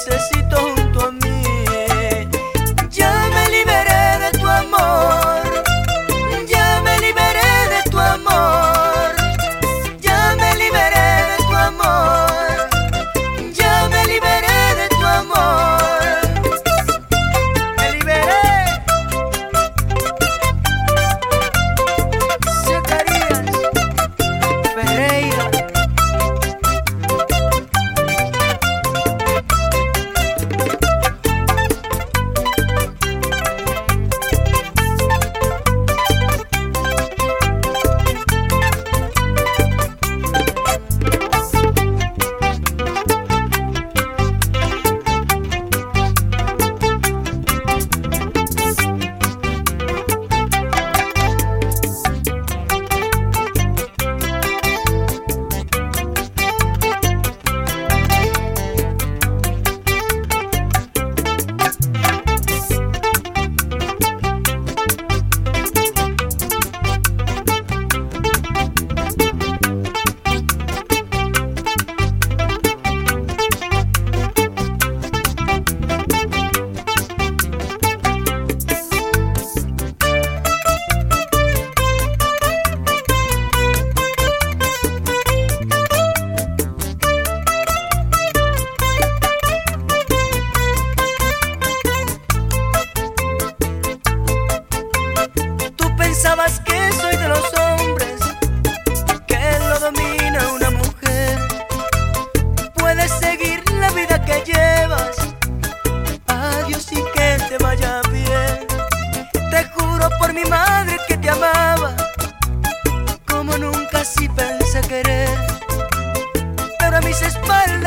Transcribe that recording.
necesito junto a mí. Ya me liberé de tu amor, ya me liberé de tu amor, ya me liberé de tu amor, ya me liberé de tu amor. Me liberé. Zacarías Ferreira. Pensabas que soy de los hombres, que lo domina una mujer. Puedes seguir la vida que llevas, adiós y que te vaya bien. Te juro por mi madre que te amaba, como nunca sí pensé querer. Pero a mis espaldas